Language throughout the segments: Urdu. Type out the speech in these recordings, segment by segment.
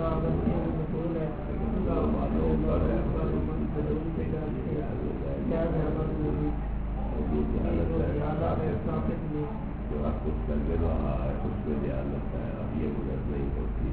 جو آپ کچھ کر کے رہا ہے اس میں جہالت ہے، اب یہ مدد نہیں ہوتی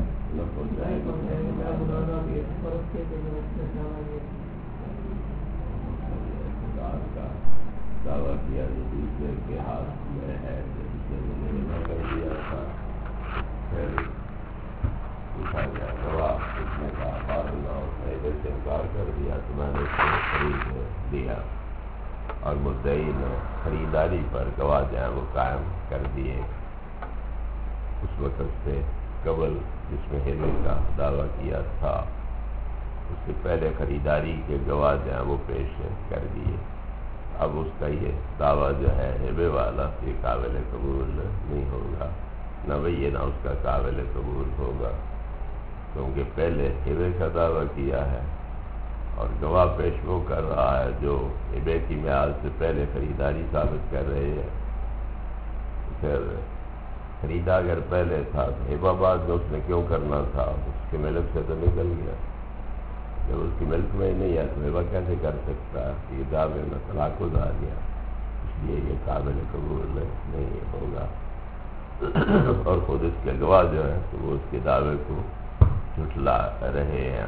کا دعویٰ کیا جو دوسرے کے ہاتھ میں ہے، جس نے مجھے نہ کر دیا تھا، پھر پوچھا گیا گواہ، اس نے کہا فارغ سے انکار کر دیا تو میں نے اس کو خرید دیا، اور مدعی نے خریداری پر گواہ جو ہیں وہ قائم کر دیے۔ اس وقت سے قبل جس میں ہیبے کا دعویٰ کیا تھا، اس سے پہلے خریداری کے گواہ جو ہیں وہ پیش کر دیے۔ اب اس کا یہ دعویٰ جو ہے ہیبے والا یہ قابل قبول نہیں ہوگا، نہ یہ نہ اس کا قابل قبول ہوگا، کیونکہ پہلے ہیبے کا دعویٰ کیا ہے اور گواہ پیش وہ کر رہا ہے جو ہیبے کی میعاد سے پہلے خریداری ثابت کر رہے ہیں۔ پھر خریدا اگر پہلے تھا تو ہیبہ بعد میں اس نے کیوں کرنا تھا؟ اس کے ملک سے تو نکل گیا، جب اس کی ملک میں ہی نہیں ہے تو ہیبہ کیسے کر سکتا ہے؟ یہ دعوے میں تناقض آ گیا، اس لیے یہ قابل قبول نہیں ہوگا، اور خود اس کے گواہ جو ہیں تو وہ اس کے دعوے کو جھٹلا رہے ہیں۔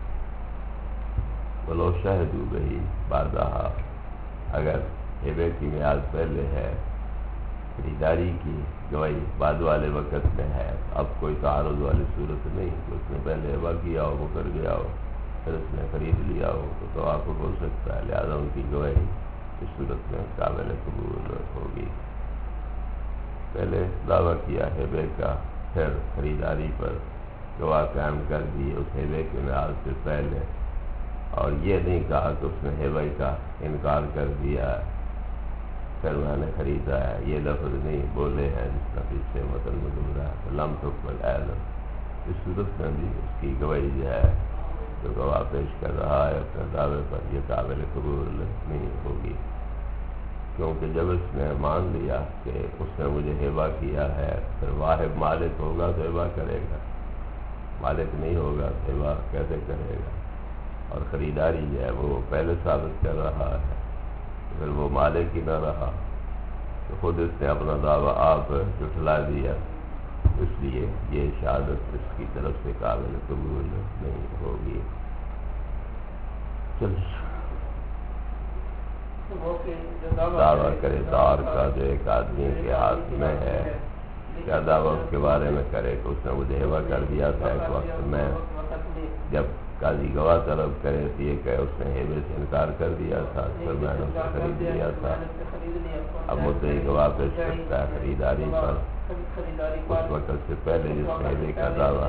ولو شہدوا بہ بعدہا، اگر ہیبے کی میعاد پہلے ہے، خریداری کی گواہی بعد والے وقت میں ہے، اب کوئی تعارض والی صورت نہیں کہ اس نے پہلے ہیبہ کیا ہو، مکر گیا ہو، پھر اس نے خرید لیا ہو تو توافق ہو سکتا ہے، لہذا ان کی گواہی اس صورت میں قابل قبول ہوگی۔ پہلے دعویٰ کیا ہیبے کا، پھر خریداری پر گواہ قائم کر دیے اس ہیبے کے میعاد سے پہلے، اور یہ نہیں کہا کہ اس نے ہیبے کا انکار کر دیا ہے پھر میں نے خریدا ہے، یہ لفظ نہیں بولے ہیں جس کا پیچھے متن مضمون ہے لم تقبل ایضا، اس صورت میں بھی اس کی گواہی جو ہے جو گواہ پیش کر رہا ہے اپنے دعوے پر، یہ قابل قبول نہیں ہوگی، کیونکہ جب اس نے مان لیا کہ اس نے مجھے ہیبہ کیا ہے، پھر واحد مالک ہوگا تو ہیبہ کرے گا، مالک نہیں ہوگا تو ہیبہ کیسے کرے گا؟ اور خریداری جو ہے وہ پہلے ثابت کر رہا ہے، پھر وہ مالک ہی نہ رہا تو خود اس نے اپنا دعویٰ آپ جھٹلا دیا، اس لیے یہ شہادت اس کی طرف سے قابل قبول نہیں ہوگی۔ دعویٰ کرے دار کا جو ایک آدمی کے ہاتھ میں ہے، کیا دعویٰ اس کے بارے میں کرے کہ اس نے مجھے ہیبہ کر دیا تھا ایک وقت میں، جب قاضی گواہ طلب کرے تو یہ کہ اس نے ہیبے سے انکار کر دیا تھا، پھر میں نے اسے خرید لیا تھا، اب مدعی گواہ پیش کرتا ہے خریداری پر اس وقت سے پہلے جس نے ہیبے کا دعویٰ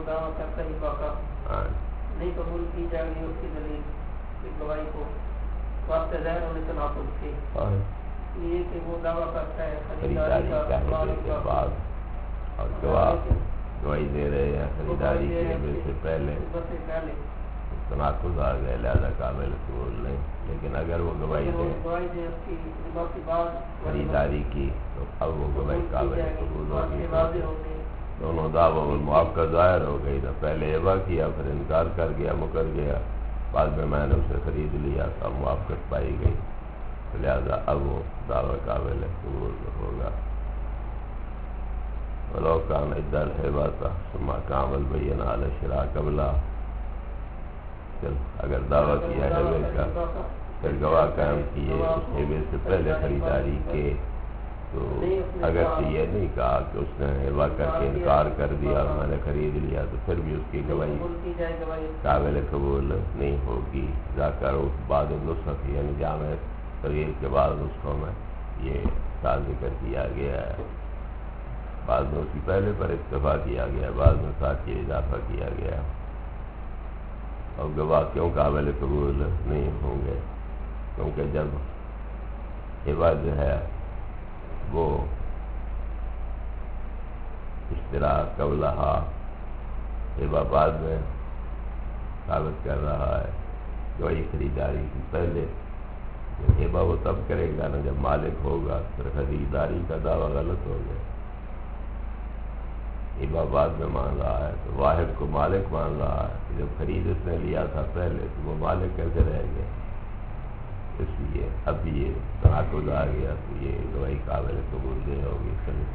نہیں قبول کی جائے گی اس کی دلیل گواہی کو واسطے ظاہر ہونے کے ناقص کی یہ کہ وہ دعویٰ کرتا ہے خریداری کا ہیبے کے بعد، اور گواہی دے رہے ہیں خریداری کے ہیبے سے پہلے، تناقض آ گئے، لہذا قابل قبول نہیں، لیکن اگر وہ گواہی دے خریداری کی تو اب وہ گواہی قابل قبول ہوگی، دونوں دعووں میں موافقت ظاہر ہو گئی، نہ پہلے ہیبہ کیا پھر انکار کر گیا، مکر گیا، بعد میں نے اسے خرید لیا تو اب موافقت پائی گئی، لہذا اب وہ دعویٰ قابل قبول ہوگا۔ ولو کان ادعى الہبۃ ثم قام البینہ علی الشراء قبلہ، اگر دعویٰ کیا ہیبے کا پھر گواہ قائم کیے اس ہیبے سے پہلے خریداری کے، تو اگرچہ یہ نہیں کہا کہ اس نے ہیبہ کر کے انکار کر دیا اور میں نے خرید لیا تو پھر بھی اس کی گواہی قابل قبول نہیں ہوگی۔ ذاکر بعد النسخ یعنی جامع تغییر کے بعد نسخوں میں یہ ساتھ ذکر کیا گیا ہے، بعد میں اس کی پہلے پر اکتفا کیا گیا، بعد میں ساتھ یہ اضافہ کیا گیا۔ اور گواہ کیوں قابل قبول نہیں ہوں گے؟ کیونکہ جب ہیبہ جو ہے وہ اشتراک قبلہا، ہیبہ بعد میں ثابت کر رہا ہے، گواہی خریداری کی پہلے، ہیبہ وہ تب کرے گا نا جب مالک ہوگا، پھر خریداری کا دعویٰ غلط ہو گیا، ہبہ بعد میں مان رہا ہے تو واحد کو مالک مان رہا ہے کہ جب خرید اس نے لیا تھا پہلے تو وہ مالک کیسے رہ گیا؟ اس لیے اب یہ تناقض آ گیا تو یہ گواہی قابل قبول نہیں ہوگی.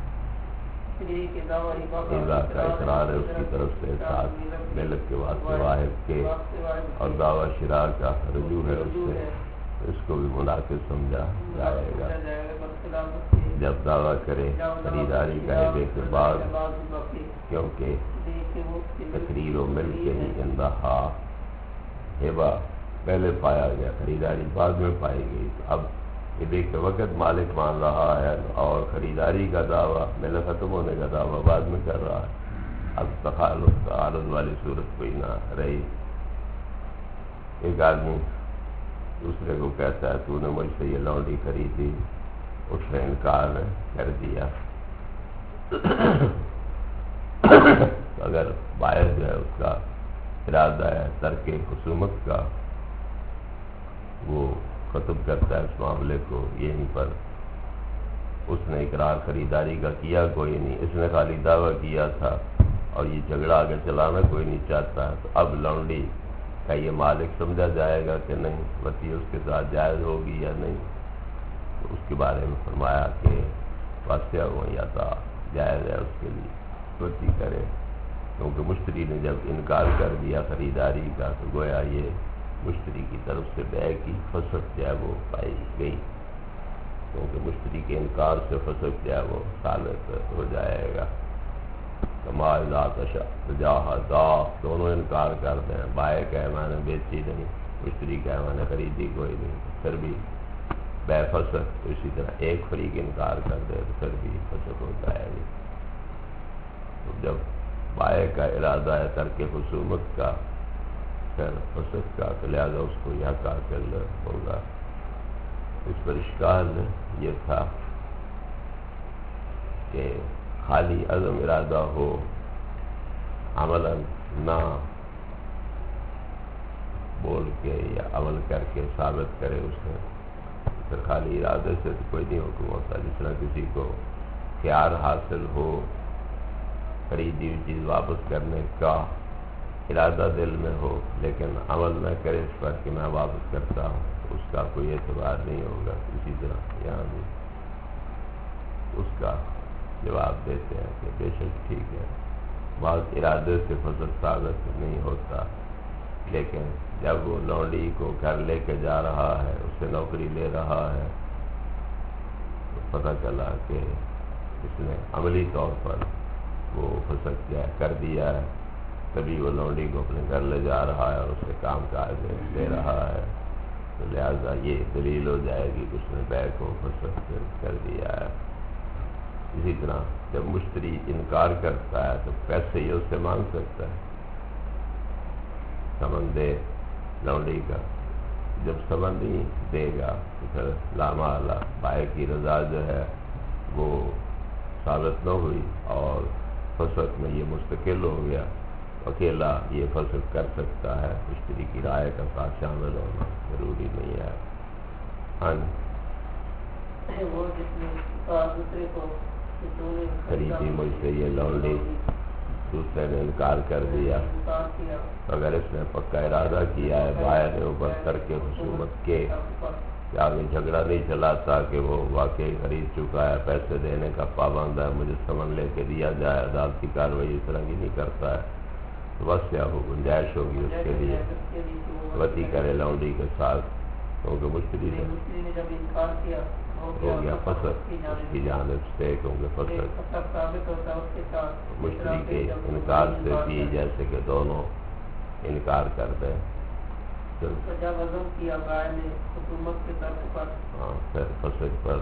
اذا کا اقرار ہے اس کی طرف سے ساتھ ملک کے واسطے واحد کے اور دعویٰ شراء کا رجوع ہے اس سے، اس کو بھی مناقض سمجھا جائے گا. جب دعویٰ کرے خریداری کا ہبے کے بعد، کیونکہ تقریر و مل کے ہی اندہا ہبہ پہلے پایا گیا، خریداری بعد میں پائی گئی. اب ہبے کے وقت مالک مان رہا ہے اور خریداری کا دعویٰ مل ختم ہونے کا دعویٰ بعد میں کر رہا ہے. اب تخالف تعارض والی صورت کوئی نہ رہی. ایک آدمی دوسرے کو کہتا ہے تو نے مجھ سے یہ لونڈی خریدی، اس نے انکار کر دیا. اگر باعث جو ہے اس کا ارادہ ہے ترک خصومت کا، وہ ختم کرتا ہے اس معاملے کو یہیں پر. اس نے اقرار خریداری کا کیا کوئی نہیں، اس نے خالی دعویٰ کیا تھا اور یہ جھگڑا آگے چلانا کوئی نہیں چاہتا. تو اب لونڈی کا یہ مالک سمجھا جائے گا کہ نہیں، وصی اس کے ساتھ جائز ہوگی یا نہیں. تو اس کے بارے میں فرمایا کہ واسطہ ہو یا تھا جائز ہے اس کے لیے وصی کرے، کیونکہ مشتری نے جب انکار کر دیا خریداری کا تو گویا یہ مشتری کی طرف سے بیع کی فسخ جو ہے وہ پائی گئی، کیونکہ مشتری کے انکار سے فسخ جو ہے وہ ثابت ہو جائے گا. کما اذا تجاہدا، دونوں انکار کر دیں، بائع کہے میں نے بیچی نہیں، مشتری کہے میں نے خریدی کوئی نہیں، پھر بھی بیع فسخ. تو اسی طرح ایک فریق انکار کر دے تو پھر بھی فسخ ہو جائے گی. تو جب بائع کا ارادہ ہے ترک خصومت کا، پھر فسخ کا، تو لہٰذا اس کو یہ حاصل ہوگا. اس پر اشکال یہ تھا کہ خالی عزم ارادہ ہو، عملاً نہ بول کے یا عمل کر کے ثابت کرے اس نے، پھر خالی ارادے سے تو کوئی نہیں حکم ہوتا. جس طرح کسی کو خیار حاصل ہو خریدی ہوئی چیز واپس کرنے کا، ارادہ دل میں ہو لیکن عمل نہ کرے اس پر کہ میں واپس کرتا ہوں، تو اس کا کوئی اعتبار نہیں ہوگا. اسی طرح یہاں بھی اس کا جواب دیتے ہیں کہ بے شک ٹھیک ہے، بعض ارادے سے فسخ ثابت نہیں ہوتا، لیکن جب وہ لونڈی کو گھر لے کے جا رہا ہے، اس سے نوکری لے رہا ہے، تو پتہ چلا کہ اس نے عملی طور پر وہ فسخ کر دیا ہے، تبھی وہ لونڈی کو اپنے گھر لے جا رہا ہے اور اس سے کام کاج دے رہا ہے. تو لہٰذا یہ دلیل ہو جائے گی کہ اس نے بیع کو فسخ کر دیا ہے. اسی طرح جب مشتری انکار کرتا ہے تو پیسے یہ اس سے مانگ سکتا ہے، سمن دے لونڈی کا. جب سمن نہیں دے گا تو پھر لامحالہ بائع کی رضا جو ہے وہ ثابت نہ ہوئی اور فسخ میں یہ مستقل ہو گیا. اکیلا یہ فسخ کر سکتا ہے، مشتری کی رائے کا ساتھ شامل ہونا ضروری نہیں ہے. وہ جس نے دوسرے کو خریدی مجھ سے یہ لونڈی، دوسرے نے انکار کر دیا. اگر اس نے پکا ارادہ کیا ہے بائع نے اوپر ترک خصومت کے کہ آگے جھگڑا نہیں چلاتا کہ وہ واقعی خرید چکا ہے، پیسے دینے کا پابند ہے، مجھے سمن لے کے دیا جائے، عدالتی کارروائی اس طرح کی نہیں کرتا ہے، تو بس کیا ہو گنجائش ہوگی اس کے لیے وطی کرے لونڈی کے ساتھ، کیونکہ مشتری نے جب انکار کیا ہو گیا فسخ اس کی جانب سے، کیونکہ فسخ مشتری کے انکار سے بھی جیسے کہ دونوں انکار کر دیں. جب عزم کیا بائع نے خصومت کے طرف پر، ہاں پھر فسخ پر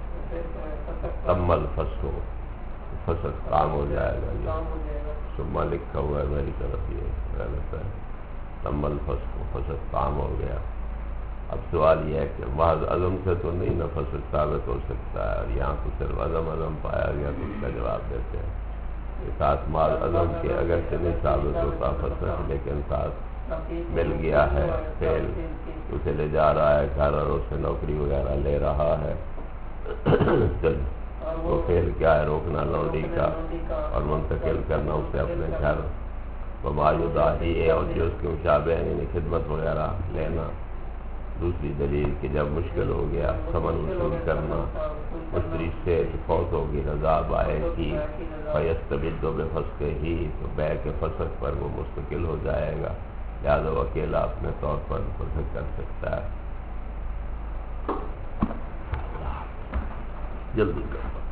تمل فسخ ہو، فسخ کام ہو جائے گا. یہ ثم لکھا ہوا ہے میری طرف، یہ غلط ہے. تمل فسخ ہو، فسخ کام ہو گیا. اب سوال یہ ہے کہ محض عزم سے تو نہیں نہ فسخ ثابت ہو سکتا ہے، اور یہاں تو صرف عزم پایا گیا تو اس کا جواب دیتے ہیں کہ ساتھ محض عزم کے اگرچہ نہیں ثابت ہوتا فسخ، لیکن ساتھ مل گیا ہے فعل، اسے لے جا رہا ہے گھر اور اس سے نوکری وغیرہ لے رہا ہے. اور وہ فعل کیا ہے روکنا لونڈی کا اور منتقل کرنا اسے اپنے گھر بمایوداہی ہے اور جو اس کے مشابہ یعنی خدمت وغیرہ لینا. دوسری دلیل کہ جب مشکل ہو گیا ثمن وصول کرنا مشتری سے فوت ہوگی رضا بائع کی فیستبد بفسق ہی تو بیع کے فسق پر وہ مستقل ہو جائے گا لہذا وہ اکیلا اپنے طور پر فسق کر سکتا ہے. جلدی کرتا